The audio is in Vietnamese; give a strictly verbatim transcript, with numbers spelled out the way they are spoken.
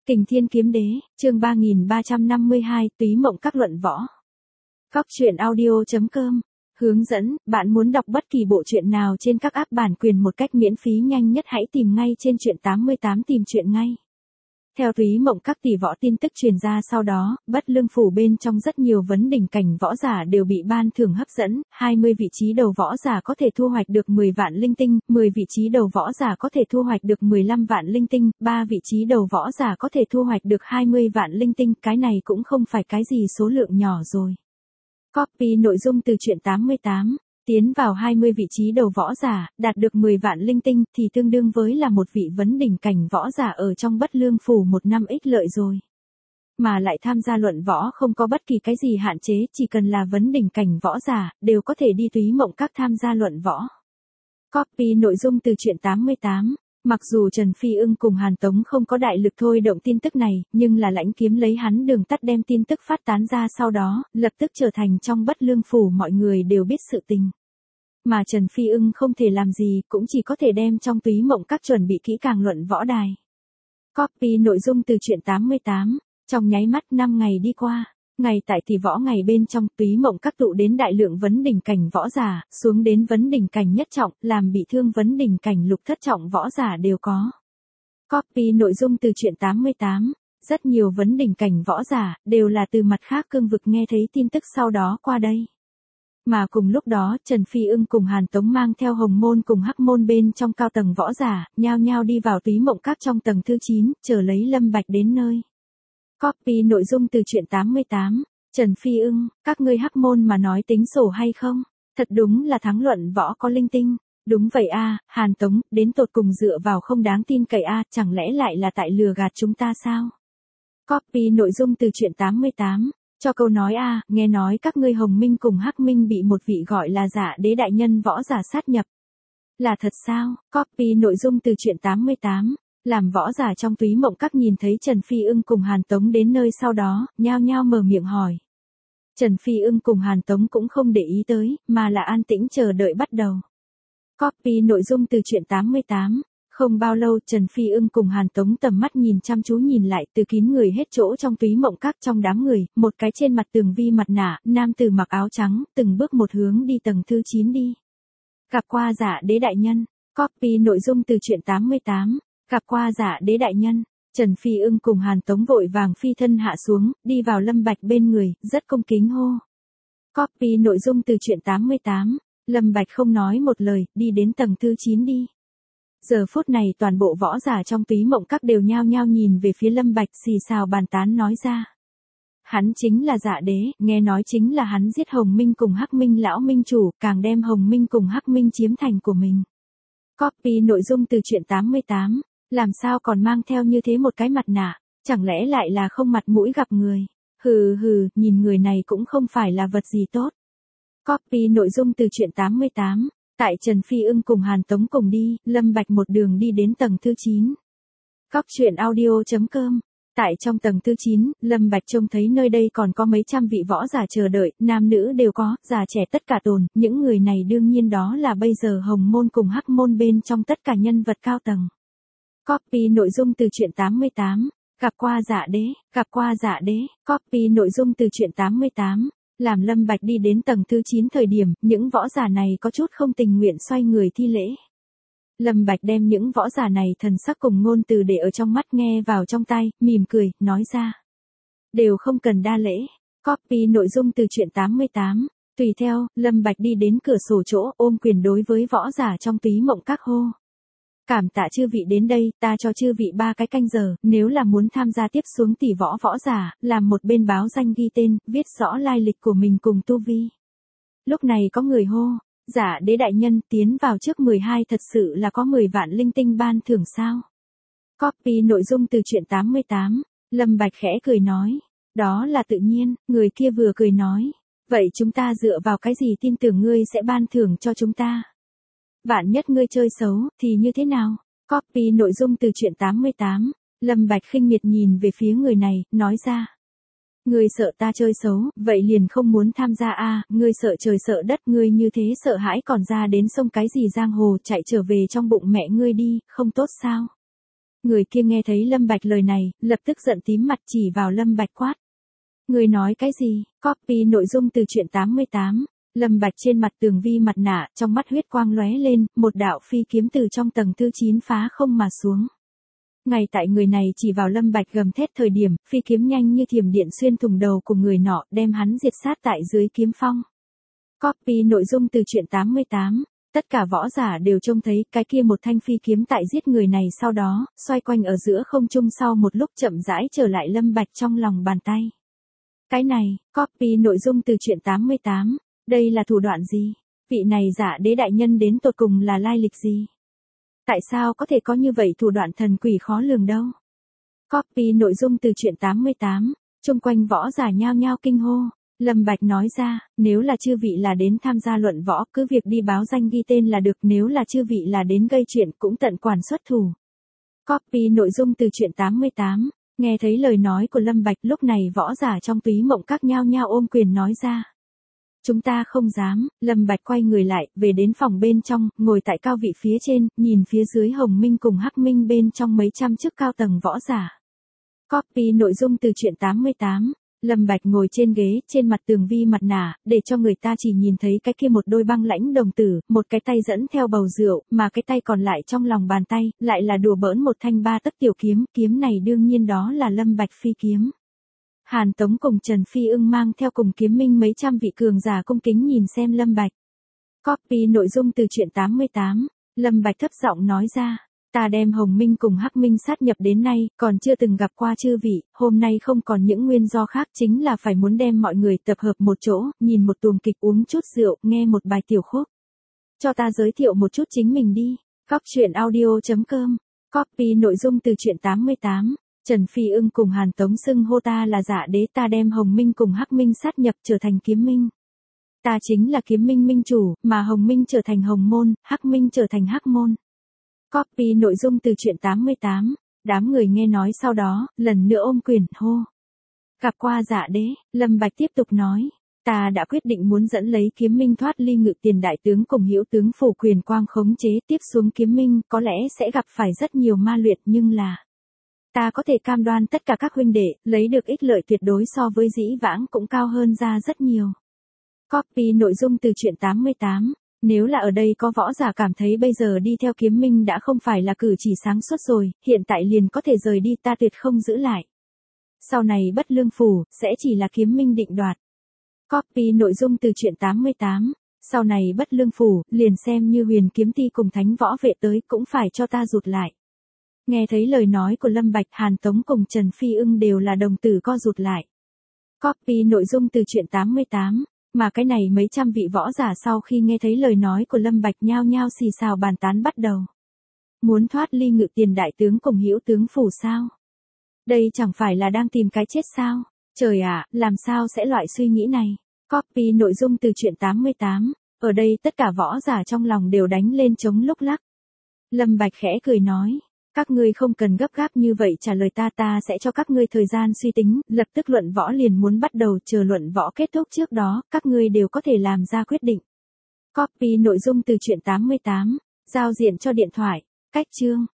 Kình Thiên Kiếm Đế, chương ba nghìn ba trăm năm mươi hai, Túy Mộng Các luận võ. Góc truyện audio chấm com. Hướng dẫn, bạn muốn đọc bất kỳ bộ truyện nào trên các app bản quyền một cách miễn phí nhanh nhất hãy tìm ngay trên truyện tám mươi tám tìm truyện ngay. Theo Túy Mộng Các tỷ võ tin tức truyền ra sau đó, Bất Lương Phủ bên trong rất nhiều vấn đỉnh cảnh võ giả đều bị ban thưởng hấp dẫn, hai mươi vị trí đầu võ giả có thể thu hoạch được mười vạn linh tinh, mười vị trí đầu võ giả có thể thu hoạch được mười lăm vạn linh tinh, ba vị trí đầu võ giả có thể thu hoạch được hai mươi vạn linh tinh, cái này cũng không phải cái gì số lượng nhỏ rồi. Copy nội dung từ truyện tám mươi tám. Tiến vào hai mươi vị trí đầu võ giả, đạt được mười vạn linh tinh, thì tương đương với là một vị vấn đỉnh cảnh võ giả ở trong Bất Lương Phủ một năm ích lợi rồi. Mà lại tham gia luận võ không có bất kỳ cái gì hạn chế, chỉ cần là vấn đỉnh cảnh võ giả, đều có thể đi Túy Mộng Các tham gia luận võ. Copy nội dung từ truyện tám mươi tám. Mặc dù Trần Phi Ưng cùng Hàn Tống không có đại lực thôi động tin tức này, nhưng là Lãnh Kiếm lấy hắn đường tắt đem tin tức phát tán ra sau đó, lập tức trở thành trong Bất Lương Phủ mọi người đều biết sự tình. Mà Trần Phi Ưng không thể làm gì, cũng chỉ có thể đem trong Túy Mộng Các chuẩn bị kỹ càng luận võ đài. Copy nội dung từ truyện tám mươi tám. Trong nháy mắt năm ngày đi qua, ngày tại tỷ võ ngày bên trong Túy Mộng Các tụ đến đại lượng vấn đỉnh cảnh võ giả, xuống đến vấn đỉnh cảnh nhất trọng, làm bị thương vấn đỉnh cảnh lục thất trọng võ giả đều có. Copy nội dung từ truyện tám mươi tám. Rất nhiều vấn đỉnh cảnh võ giả, đều là từ mặt khác cương vực nghe thấy tin tức sau đó qua đây. Mà cùng lúc đó, Trần Phi Ưng cùng Hàn Tống mang theo Hồng Môn cùng Hắc Môn bên trong cao tầng võ giả, nhao nhao đi vào Túy Mộng Các trong tầng thứ chín, chờ lấy Lâm Bạch đến nơi. Copy nội dung từ truyện tám mươi tám. Trần Phi Ưng, các ngươi Hắc Môn mà nói tính sổ hay không? Thật đúng là thắng luận võ có linh tinh. Đúng vậy a, Hàn Tống, đến tột cùng dựa vào không đáng tin cậy a, chẳng lẽ lại là tại lừa gạt chúng ta sao? Copy nội dung từ truyện tám mươi tám. Cho câu nói a, nghe nói các ngươi Hồng Minh cùng Hắc Minh bị một vị gọi là Dạ Đế đại nhân võ giả sát nhập. Là thật sao? Copy nội dung từ truyện tám mươi tám. Làm võ giả trong Túy Mộng Các nhìn thấy Trần Phi Ưng cùng Hàn Tống đến nơi sau đó, nhao nhao mở miệng hỏi. Trần Phi Ưng cùng Hàn Tống cũng không để ý tới, mà là an tĩnh chờ đợi bắt đầu. Copy nội dung từ truyện tám mươi tám. Không bao lâu Trần Phi Ưng cùng Hàn Tống tầm mắt nhìn chăm chú nhìn lại từ kín người hết chỗ trong Túy Mộng Các trong đám người, một cái trên mặt tường vi mặt nạ, nam tử mặc áo trắng, từng bước một hướng đi tầng thứ chín đi. Gặp qua Dạ Đế đại nhân. Copy nội dung từ truyện tám mươi tám. Gặp qua Dạ Đế đại nhân. Trần Phi Ưng cùng Hàn Tống vội vàng phi thân hạ xuống, đi vào Lâm Bạch bên người, rất cung kính hô. Copy nội dung từ truyện tám mươi tám. Lâm Bạch không nói một lời, đi đến tầng thứ chín đi. Giờ phút này toàn bộ võ giả trong Túy Mộng Các đều nhao nhao nhìn về phía Lâm Bạch xì xào bàn tán nói ra. Hắn chính là Dạ Đế, nghe nói chính là hắn giết Hồng Minh cùng Hắc Minh lão minh chủ, càng đem Hồng Minh cùng Hắc Minh chiếm thành của mình. Copy nội dung từ truyện tám mươi tám. Làm sao còn mang theo như thế một cái mặt nạ, chẳng lẽ lại là không mặt mũi gặp người. Hừ hừ, nhìn người này cũng không phải là vật gì tốt. Copy nội dung từ truyện tám mươi tám. Tại Trần Phi Ưng cùng Hàn Tống cùng đi, Lâm Bạch một đường đi đến tầng thứ chín. Góc truyện audio chấm com. Tại trong tầng thứ chín, Lâm Bạch trông thấy nơi đây còn có mấy trăm vị võ giả chờ đợi, nam nữ đều có, già trẻ tất cả tồn, những người này đương nhiên đó là bây giờ Hồng Môn cùng Hắc Môn bên trong tất cả nhân vật cao tầng. Copy nội dung từ truyện tám mươi tám. Gặp qua Dạ Đế, gặp qua Dạ Đế. Copy nội dung từ truyện tám mươi tám. Làm Lâm Bạch đi đến tầng thứ chín thời điểm, những võ giả này có chút không tình nguyện xoay người thi lễ. Lâm Bạch đem những võ giả này thần sắc cùng ngôn từ để ở trong mắt nghe vào trong tai, mỉm cười, nói ra. Đều không cần đa lễ. Copy nội dung từ truyện tám mươi tám. Tùy theo, Lâm Bạch đi đến cửa sổ chỗ, ôm quyền đối với võ giả trong Túy Mộng Các hô. Cảm tạ chư vị đến đây, ta cho chư vị ba cái canh giờ, nếu là muốn tham gia tiếp xuống tỷ võ võ giả, làm một bên báo danh ghi tên, viết rõ lai lịch của mình cùng tu vi. Lúc này có người hô, Dạ Đế đại nhân tiến vào trước mười hai thật sự là có mười vạn linh tinh ban thưởng sao? Copy nội dung từ truyện tám mươi tám. Lâm Bạch khẽ cười nói, đó là tự nhiên, người kia vừa cười nói, vậy chúng ta dựa vào cái gì tin tưởng ngươi sẽ ban thưởng cho chúng ta? Vạn nhất ngươi chơi xấu, thì như thế nào? Copy nội dung từ truyện tám mươi tám. Lâm Bạch khinh miệt nhìn về phía người này, nói ra. Ngươi sợ ta chơi xấu, vậy liền không muốn tham gia a, à, ngươi sợ trời sợ đất, ngươi như thế sợ hãi còn ra đến sông cái gì giang hồ chạy trở về trong bụng mẹ ngươi đi, không tốt sao? Người kia nghe thấy Lâm Bạch lời này, lập tức giận tím mặt chỉ vào Lâm Bạch quát. Người nói cái gì? Copy nội dung từ truyện tám mươi tám. Lâm Bạch trên mặt tường vi mặt nạ, trong mắt huyết quang lóe lên, một đạo phi kiếm từ trong tầng thứ chín phá không mà xuống. Ngay tại người này chỉ vào Lâm Bạch gầm thét thời điểm, phi kiếm nhanh như thiểm điện xuyên thủng đầu của người nọ, đem hắn diệt sát tại dưới kiếm phong. Copy nội dung từ truyện tám mươi tám. Tất cả võ giả đều trông thấy cái kia một thanh phi kiếm tại giết người này, sau đó, xoay quanh ở giữa không trung, sau một lúc chậm rãi trở lại Lâm Bạch trong lòng bàn tay. Cái này, copy nội dung từ truyện tám mươi tám. Đây là thủ đoạn gì? Vị này Dạ Đế đại nhân đến tột cùng là lai lịch gì? Tại sao có thể có như vậy thủ đoạn thần quỷ khó lường đâu? Copy nội dung từ truyện tám mươi tám. Chung quanh võ giả nhao nhao kinh hô. Lâm Bạch nói ra, nếu là chư vị là đến tham gia luận võ, cứ việc đi báo danh ghi tên là được, nếu là chư vị là đến gây chuyện cũng tận quản xuất thủ. Copy nội dung từ truyện tám mươi tám. Nghe thấy lời nói của Lâm Bạch, lúc này võ giả trong túy mộng các nhao nhao ôm quyền nói ra. Chúng ta không dám. Lâm Bạch quay người lại, về đến phòng bên trong, ngồi tại cao vị phía trên, nhìn phía dưới Hồng Minh cùng Hắc Minh bên trong mấy trăm chức cao tầng võ giả. Copy nội dung từ truyện tám mươi tám. Lâm Bạch ngồi trên ghế, trên mặt tường vi mặt nạ, để cho người ta chỉ nhìn thấy cái kia một đôi băng lãnh đồng tử, một cái tay dẫn theo bầu rượu, mà cái tay còn lại trong lòng bàn tay, lại là đùa bỡn một thanh ba tấc tiểu kiếm, kiếm này đương nhiên đó là Lâm Bạch phi kiếm. Hàn Tống cùng Trần Phi Ưng mang theo cùng kiếm minh mấy trăm vị cường giả cung kính nhìn xem Lâm Bạch. Copy nội dung từ truyện tám mươi tám. Lâm Bạch thấp giọng nói ra. Ta đem Hồng Minh cùng Hắc Minh sát nhập đến nay, còn chưa từng gặp qua chư vị, hôm nay không còn những nguyên do khác, chính là phải muốn đem mọi người tập hợp một chỗ, nhìn một tuồng kịch, uống chút rượu, nghe một bài tiểu khúc. Cho ta giới thiệu một chút chính mình đi. Cóc truyện audio chấm com. Copy nội dung từ truyện tám mươi tám. Trần Phi Ưng cùng Hàn Tống xưng hô ta là Dạ Đế, ta đem Hồng Minh cùng Hắc Minh sát nhập trở thành kiếm minh. Ta chính là kiếm minh minh chủ, mà Hồng Minh trở thành Hồng môn, Hắc Minh trở thành Hắc môn. Copy nội dung từ truyện tám mươi tám. Đám người nghe nói sau đó, lần nữa ôm quyền, hô. Gặp qua Dạ Đế, Lâm Bạch tiếp tục nói. Ta đã quyết định muốn dẫn lấy kiếm minh thoát ly Ngự Tiền đại tướng cùng Hữu tướng phủ quyền quang khống chế, tiếp xuống kiếm minh có lẽ sẽ gặp phải rất nhiều ma luyện, nhưng là ta có thể cam đoan tất cả các huynh đệ lấy được ích lợi tuyệt đối so với dĩ vãng cũng cao hơn ra rất nhiều. Copy nội dung từ truyện tám mươi tám. Nếu là ở đây có võ giả cảm thấy bây giờ đi theo kiếm minh đã không phải là cử chỉ sáng suốt rồi, hiện tại liền có thể rời đi, ta tuyệt không giữ lại. Sau này Bất Lương phủ sẽ chỉ là kiếm minh định đoạt. Copy nội dung từ truyện tám mươi tám. Sau này Bất Lương phủ liền xem như Huyền Kiếm Ti cùng Thánh Võ Vệ tới cũng phải cho ta rụt lại. Nghe thấy lời nói của Lâm Bạch, Hàn Tống cùng Trần Phi Ưng đều là đồng tử co rụt lại. Copy nội dung từ truyện tám mươi tám. Mà cái này mấy trăm vị võ giả sau khi nghe thấy lời nói của Lâm Bạch nhao nhao xì xào bàn tán bắt đầu. Muốn thoát ly Ngự Tiền đại tướng cùng Hữu tướng phủ sao? Đây chẳng phải là đang tìm cái chết sao? Trời ạ, làm sao sẽ loại suy nghĩ này? Copy nội dung từ truyện tám mươi tám. Ở đây tất cả võ giả trong lòng đều đánh lên trống lúc lắc. Lâm Bạch khẽ cười nói. Các ngươi không cần gấp gáp như vậy trả lời ta, ta sẽ cho các ngươi thời gian suy tính, lập tức luận võ liền muốn bắt đầu, chờ luận võ kết thúc trước đó, các ngươi đều có thể làm ra quyết định. Copy nội dung từ truyện tám mươi tám. Giao diện cho điện thoại. Cách chương.